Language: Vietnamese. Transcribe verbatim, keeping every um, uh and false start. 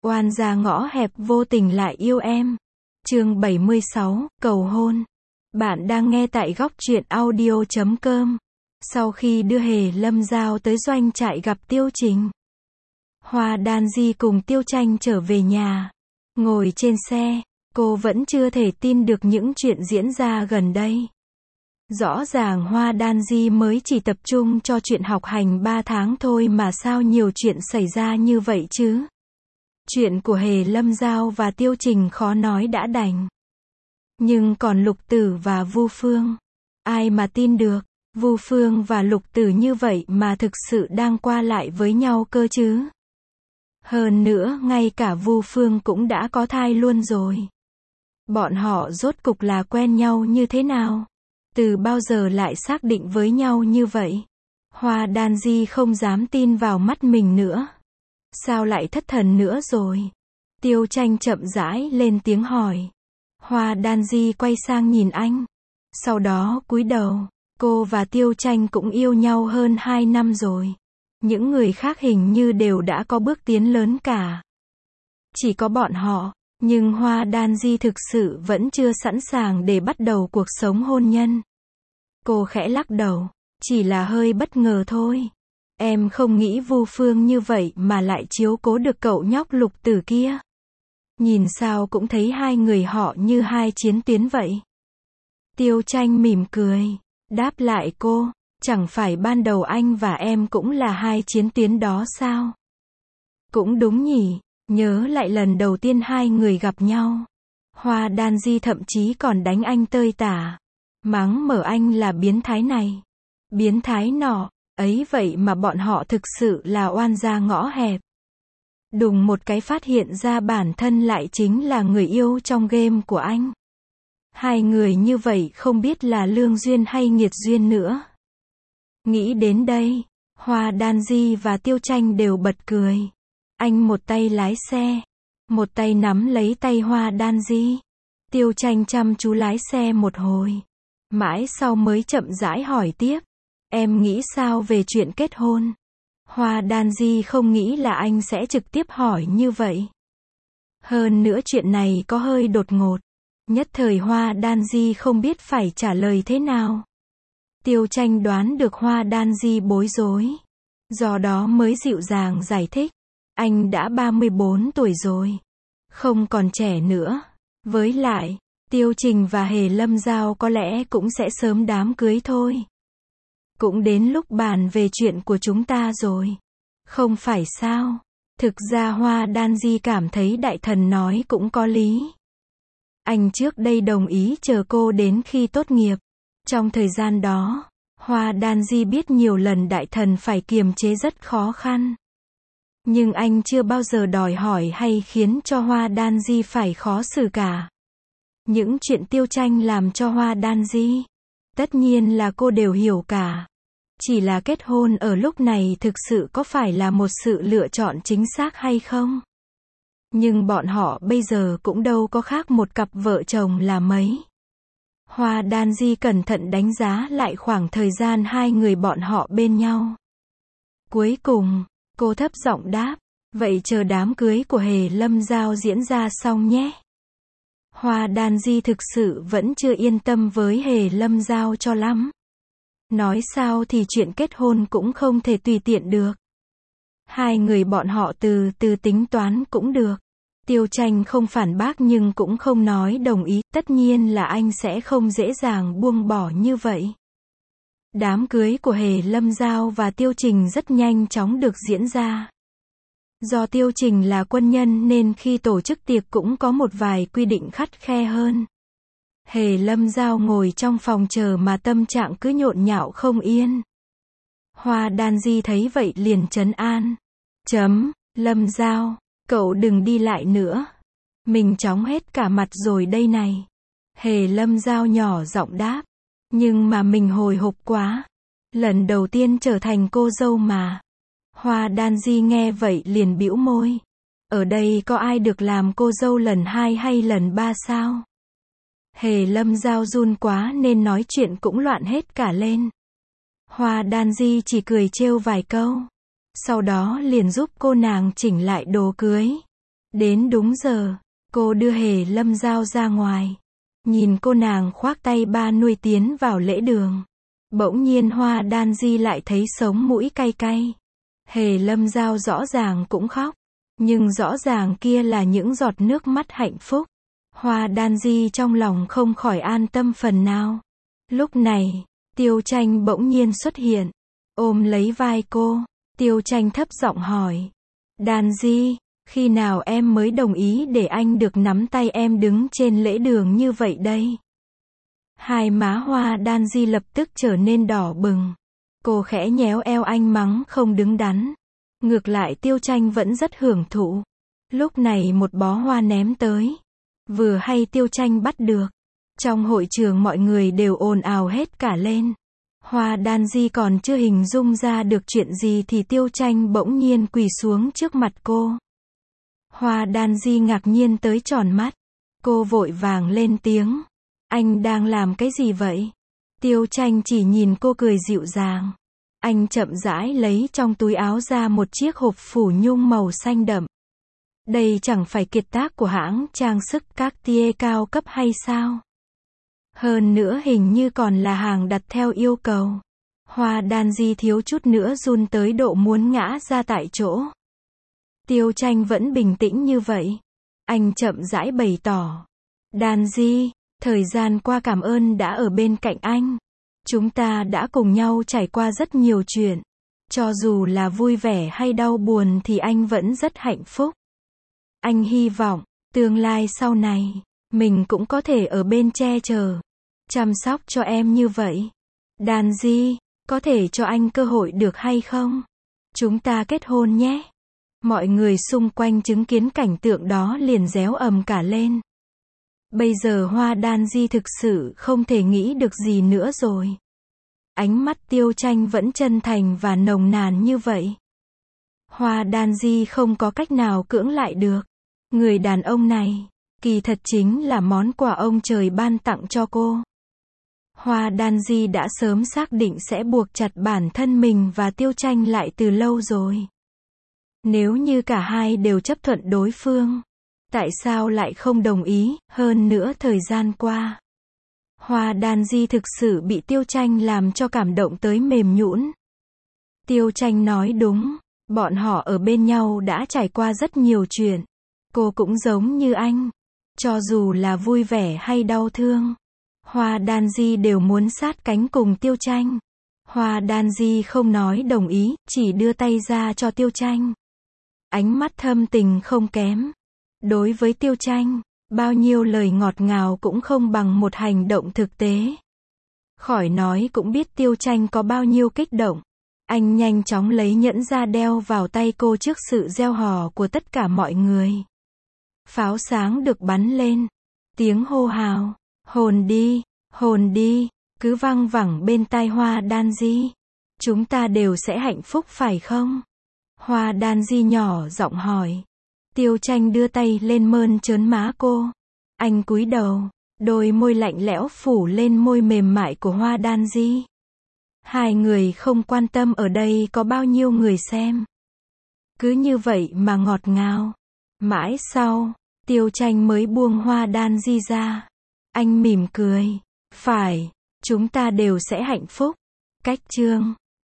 Oan gia ngõ hẹp vô tình lại yêu em. Chương bảy mươi sáu, cầu hôn. Bạn đang nghe tại góc truyện audio chấm com. Sau khi đưa Hề Lâm Giao tới doanh trại gặp Tiêu Trình, Hoa Đan Di cùng Tiêu Tranh trở về nhà. Ngồi trên xe, cô vẫn chưa thể tin được những chuyện diễn ra gần đây. Rõ ràng Hoa Đan Di mới chỉ tập trung cho chuyện học hành ba tháng thôi mà sao nhiều chuyện xảy ra như vậy chứ? Chuyện của Hề Lâm Giao và Tiêu Trình khó nói đã đành. Nhưng còn Lục Tử và Vu Phương, ai mà tin được, Vu Phương và Lục Tử như vậy mà thực sự đang qua lại với nhau cơ chứ? Hơn nữa, ngay cả Vu Phương cũng đã có thai luôn rồi. Bọn họ rốt cục là quen nhau như thế nào? Từ bao giờ lại xác định với nhau như vậy? Hoa Đan Di không dám tin vào mắt mình nữa. Sao lại thất thần nữa rồi? Tiêu Tranh chậm rãi lên tiếng hỏi. Hoa Đan Di quay sang nhìn anh. Sau đó cúi đầu. Cô và Tiêu Tranh cũng yêu nhau hơn hai năm rồi. Những người khác hình như đều đã có bước tiến lớn cả. Chỉ có bọn họ. Nhưng Hoa Đan Di thực sự vẫn chưa sẵn sàng để bắt đầu cuộc sống hôn nhân. Cô khẽ lắc đầu. Chỉ là hơi bất ngờ thôi. Em không nghĩ Vu Phương như vậy mà lại chiếu cố được cậu nhóc Lục Tử kia. Nhìn sao cũng thấy hai người họ như hai chiến tuyến vậy. Tiêu Tranh mỉm cười. Đáp lại cô. Chẳng phải ban đầu anh và em cũng là hai chiến tuyến đó sao? Cũng đúng nhỉ. Nhớ lại lần đầu tiên hai người gặp nhau. Hoa Đan Di thậm chí còn đánh anh tơi tả. Mắng mở anh là biến thái này. Biến thái nọ. Ấy vậy mà bọn họ thực sự là oan gia ngõ hẹp. Đùng một cái phát hiện ra bản thân lại chính là người yêu trong game của anh. Hai người như vậy không biết là lương duyên hay nghiệt duyên nữa. Nghĩ đến đây, Hoa Đan Di và Tiêu Tranh đều bật cười. Anh một tay lái xe, một tay nắm lấy tay Hoa Đan Di. Tiêu Tranh chăm chú lái xe một hồi. Mãi sau mới chậm rãi hỏi tiếp. Em nghĩ sao về chuyện kết hôn? Hoa Đan Di không nghĩ là anh sẽ trực tiếp hỏi như vậy. Hơn nữa chuyện này có hơi đột ngột. Nhất thời Hoa Đan Di không biết phải trả lời thế nào. Tiêu Tranh đoán được Hoa Đan Di bối rối. Do đó mới dịu dàng giải thích. Anh đã ba mươi bốn tuổi rồi. Không còn trẻ nữa. Với lại, Tiêu Trình và Hề Lâm Giao có lẽ cũng sẽ sớm đám cưới thôi. Cũng đến lúc bàn về chuyện của chúng ta rồi. Không phải sao? Thực ra Hoa Đan Di cảm thấy đại thần nói cũng có lý. Anh trước đây đồng ý chờ cô đến khi tốt nghiệp. Trong thời gian đó, Hoa Đan Di biết nhiều lần đại thần phải kiềm chế rất khó khăn. Nhưng anh chưa bao giờ đòi hỏi hay khiến cho Hoa Đan Di phải khó xử cả. Những chuyện Tiêu Tranh làm cho Hoa Đan Di, tất nhiên là cô đều hiểu cả. Chỉ là kết hôn ở lúc này thực sự có phải là một sự lựa chọn chính xác hay không? Nhưng bọn họ bây giờ cũng đâu có khác một cặp vợ chồng là mấy. Hoa Đan Di cẩn thận đánh giá lại khoảng thời gian hai người bọn họ bên nhau. Cuối cùng, cô thấp giọng đáp. Vậy chờ đám cưới của Hề Lâm Giao diễn ra xong nhé. Hoa Đan Di thực sự vẫn chưa yên tâm với Hề Lâm Giao cho lắm. Nói sao thì chuyện kết hôn cũng không thể tùy tiện được. Hai người bọn họ từ từ tính toán cũng được. Tiêu Tranh không phản bác nhưng cũng không nói đồng ý. Tất nhiên là anh sẽ không dễ dàng buông bỏ như vậy. Đám cưới của Hề Lâm Giao và Tiêu Trình rất nhanh chóng được diễn ra. Do Tiêu Trình là quân nhân nên khi tổ chức tiệc cũng có một vài quy định khắt khe hơn. Hề Lâm Giao ngồi trong phòng chờ mà tâm trạng cứ nhộn nhạo không yên. Hoa Đan Di thấy vậy liền trấn an. Chấm, Lâm Giao, cậu đừng đi lại nữa. Mình chóng hết cả mặt rồi đây này. Hề Lâm Giao nhỏ giọng đáp. Nhưng mà mình hồi hộp quá. Lần đầu tiên trở thành cô dâu mà. Hoa Đan Di nghe vậy liền bĩu môi. Ở đây có ai được làm cô dâu lần hai hay lần ba sao? Hề Lâm Giao run quá nên nói chuyện cũng loạn hết cả lên. Hoa Đan Di chỉ cười trêu vài câu. Sau đó liền giúp cô nàng chỉnh lại đồ cưới. Đến đúng giờ, cô đưa Hề Lâm Giao ra ngoài. Nhìn cô nàng khoác tay ba nuôi tiến vào lễ đường. Bỗng nhiên Hoa Đan Di lại thấy sống mũi cay cay. Hề Lâm Giao rõ ràng cũng khóc. Nhưng rõ ràng kia là những giọt nước mắt hạnh phúc. Hoa Đan Di trong lòng không khỏi an tâm phần nào. Lúc này, Tiêu Tranh bỗng nhiên xuất hiện. Ôm lấy vai cô. Tiêu Tranh thấp giọng hỏi. Đan Di, khi nào em mới đồng ý để anh được nắm tay em đứng trên lễ đường như vậy đây? Hai má Hoa Đan Di lập tức trở nên đỏ bừng. Cô khẽ nhéo eo anh mắng không đứng đắn. Ngược lại Tiêu Tranh vẫn rất hưởng thụ. Lúc này một bó hoa ném tới. Vừa hay Tiêu Tranh bắt được. Trong hội trường mọi người đều ồn ào hết cả lên. Hoa Đan Di còn chưa hình dung ra được chuyện gì thì Tiêu Tranh bỗng nhiên quỳ xuống trước mặt cô. Hoa Đan Di ngạc nhiên tới tròn mắt. Cô vội vàng lên tiếng. Anh đang làm cái gì vậy? Tiêu Tranh chỉ nhìn cô cười dịu dàng. Anh chậm rãi lấy trong túi áo ra một chiếc hộp phủ nhung màu xanh đậm. Đây chẳng phải kiệt tác của hãng trang sức Cartier cao cấp hay sao? Hơn nữa hình như còn là hàng đặt theo yêu cầu. Hoa Đan Di thiếu chút nữa run tới độ muốn ngã ra tại chỗ. Tiêu Tranh vẫn bình tĩnh như vậy. Anh chậm rãi bày tỏ. Đan Di, thời gian qua cảm ơn đã ở bên cạnh anh. Chúng ta đã cùng nhau trải qua rất nhiều chuyện. Cho dù là vui vẻ hay đau buồn thì anh vẫn rất hạnh phúc. Anh hy vọng, tương lai sau này, mình cũng có thể ở bên che chở, chăm sóc cho em như vậy. Đan Di, có thể cho anh cơ hội được hay không? Chúng ta kết hôn nhé. Mọi người xung quanh chứng kiến cảnh tượng đó liền réo ầm cả lên. Bây giờ Hoa Đan Di thực sự không thể nghĩ được gì nữa rồi. Ánh mắt Tiêu Tranh vẫn chân thành và nồng nàn như vậy. Hoa Đan Di không có cách nào cưỡng lại được. Người đàn ông này, kỳ thật chính là món quà ông trời ban tặng cho cô. Hoa Đan Di đã sớm xác định sẽ buộc chặt bản thân mình và Tiêu Tranh lại từ lâu rồi. Nếu như cả hai đều chấp thuận đối phương, tại sao lại không đồng ý? Hơn nữa thời gian qua, Hoa Đan Di thực sự bị Tiêu Tranh làm cho cảm động tới mềm nhũn. Tiêu Tranh nói đúng, bọn họ ở bên nhau đã trải qua rất nhiều chuyện. Cô cũng giống như anh. Cho dù là vui vẻ hay đau thương, Hoa Đan Di đều muốn sát cánh cùng Tiêu Tranh. Hoa Đan Di không nói đồng ý, chỉ đưa tay ra cho Tiêu Tranh. Ánh mắt thâm tình không kém. Đối với Tiêu Tranh, bao nhiêu lời ngọt ngào cũng không bằng một hành động thực tế. Khỏi nói cũng biết Tiêu Tranh có bao nhiêu kích động. Anh nhanh chóng lấy nhẫn ra đeo vào tay cô trước sự reo hò của tất cả mọi người. Pháo sáng được bắn lên. Tiếng hô hào, hồn đi, hồn đi, cứ vang vẳng bên tai Hoa Đan Di. Chúng ta đều sẽ hạnh phúc phải không? Hoa Đan Di nhỏ giọng hỏi. Tiêu Tranh đưa tay lên mơn trớn má cô. Anh cúi đầu, đôi môi lạnh lẽo phủ lên môi mềm mại của Hoa Đan Di. Hai người không quan tâm ở đây có bao nhiêu người xem. Cứ như vậy mà ngọt ngào. Mãi sau, Tiêu Tranh mới buông Hoa Đan Di ra. Anh mỉm cười. Phải, chúng ta đều sẽ hạnh phúc. Cách chương